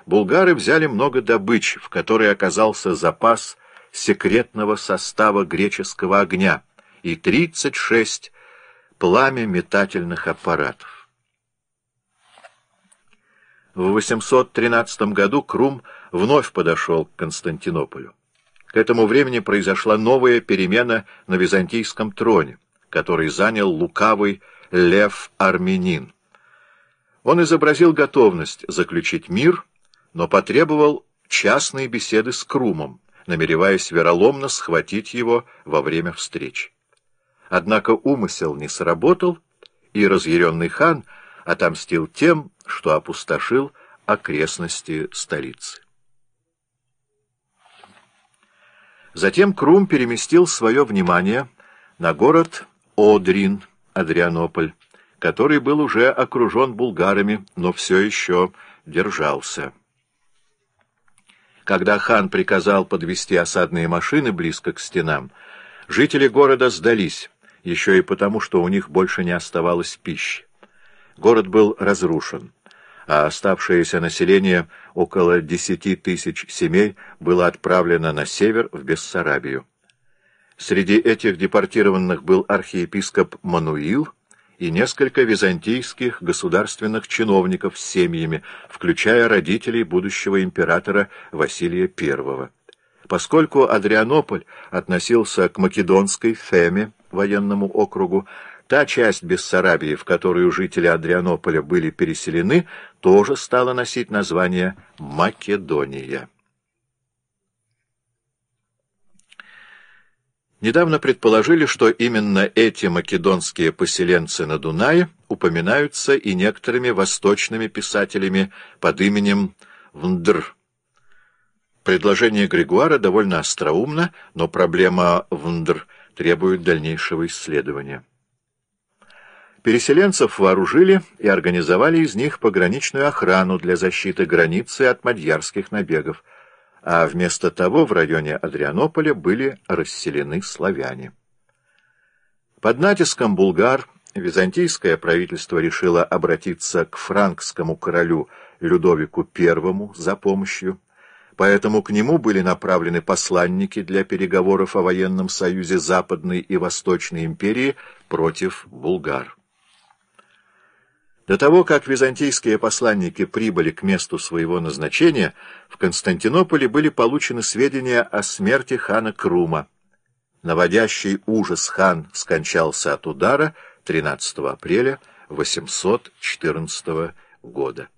булгары взяли много добычи, в которой оказался запас секретного состава греческого огня и 36 пламя-метательных аппаратов. В 813 году Крум вновь подошел к Константинополю. К этому времени произошла новая перемена на византийском троне, который занял лукавый Лев Армянин. Он изобразил готовность заключить мир, но потребовал частной беседы с Крумом, намереваясь вероломно схватить его во время встречи. Однако умысел не сработал, и разъяренный хан отомстил тем, что опустошил окрестности столицы. Затем Крум переместил свое внимание на город Одрин, Адрианополь, который был уже окружен булгарами, но все еще держался. Когда хан приказал подвести осадные машины близко к стенам, жители города сдались, еще и потому, что у них больше не оставалось пищи. Город был разрушен, а оставшееся население, около 10 тысяч семей, было отправлено на север, в Бессарабию. Среди этих депортированных был архиепископ Мануил и несколько византийских государственных чиновников с семьями, включая родителей будущего императора Василия I. Поскольку Адрианополь относился к Македонской Феме, военному округу, та часть Бессарабии, в которую жители Адрианополя были переселены, тоже стала носить название Македония. Недавно предположили, что именно эти македонские поселенцы на Дунае упоминаются и некоторыми восточными писателями под именем Вндр. Предложение Григуара довольно остроумно, но проблема Вндр требует дальнейшего исследования. Переселенцев вооружили и организовали из них пограничную охрану для защиты границы от мадьярских набегов, а вместо того в районе Адрианополя были расселены славяне. Под натиском булгар византийское правительство решило обратиться к франкскому королю Людовику I за помощью, поэтому к нему были направлены посланники для переговоров о военном союзе Западной и Восточной империи против булгар. До того, как византийские посланники прибыли к месту своего назначения, в Константинополе были получены сведения о смерти хана Крума. Наводящий ужас хан скончался от удара 13 апреля 814 года.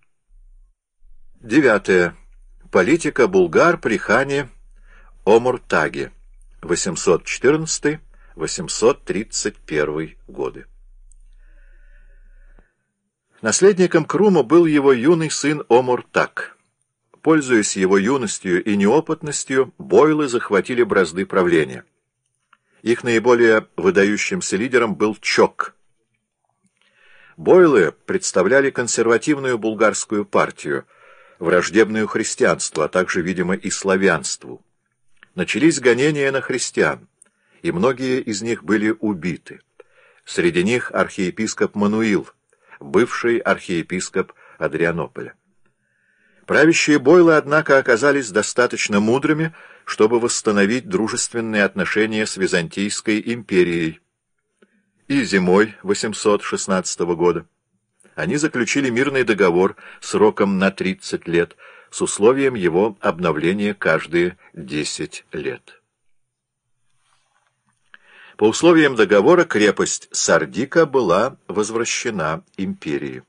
9. Политика булгар при хане Омуртаге 814-831 годы. Наследником Крума был его юный сын Омуртаг. Пользуясь его юностью и неопытностью, бойлы захватили бразды правления. Их наиболее выдающимся лидером был Чок. Бойлы представляли консервативную булгарскую партию, враждебную христианству, а также, видимо, и славянству. Начались гонения на христиан, и многие из них были убиты. Среди них архиепископ Мануил, бывший архиепископ Адрианополя. Правящие бойлы, однако, оказались достаточно мудрыми, чтобы восстановить дружественные отношения с Византийской империей. И зимой 816 года они заключили мирный договор сроком на 30 лет с условием его обновления каждые 10 лет. По условиям договора крепость Сардика была возвращена империи.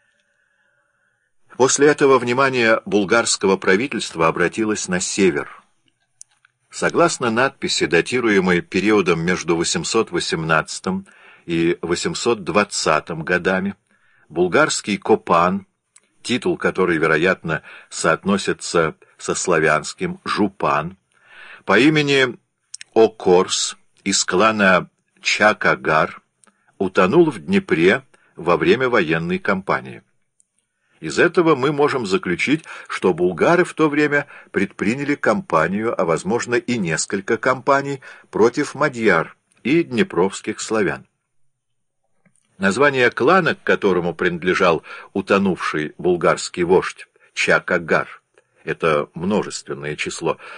После этого внимание булгарского правительства обратилось на север. Согласно надписи, датируемой периодом между 818 и 820 годами, булгарский Копан, титул который, вероятно, соотносится со славянским Жупан, по имени Окорс из клана Чакагар, утонул в Днепре во время военной кампании. Из этого мы можем заключить, что булгары в то время предприняли кампанию, а возможно и несколько кампаний, против мадьяр и днепровских славян. Название клана, к которому принадлежал утонувший булгарский вождь Чакагар, это множественное число,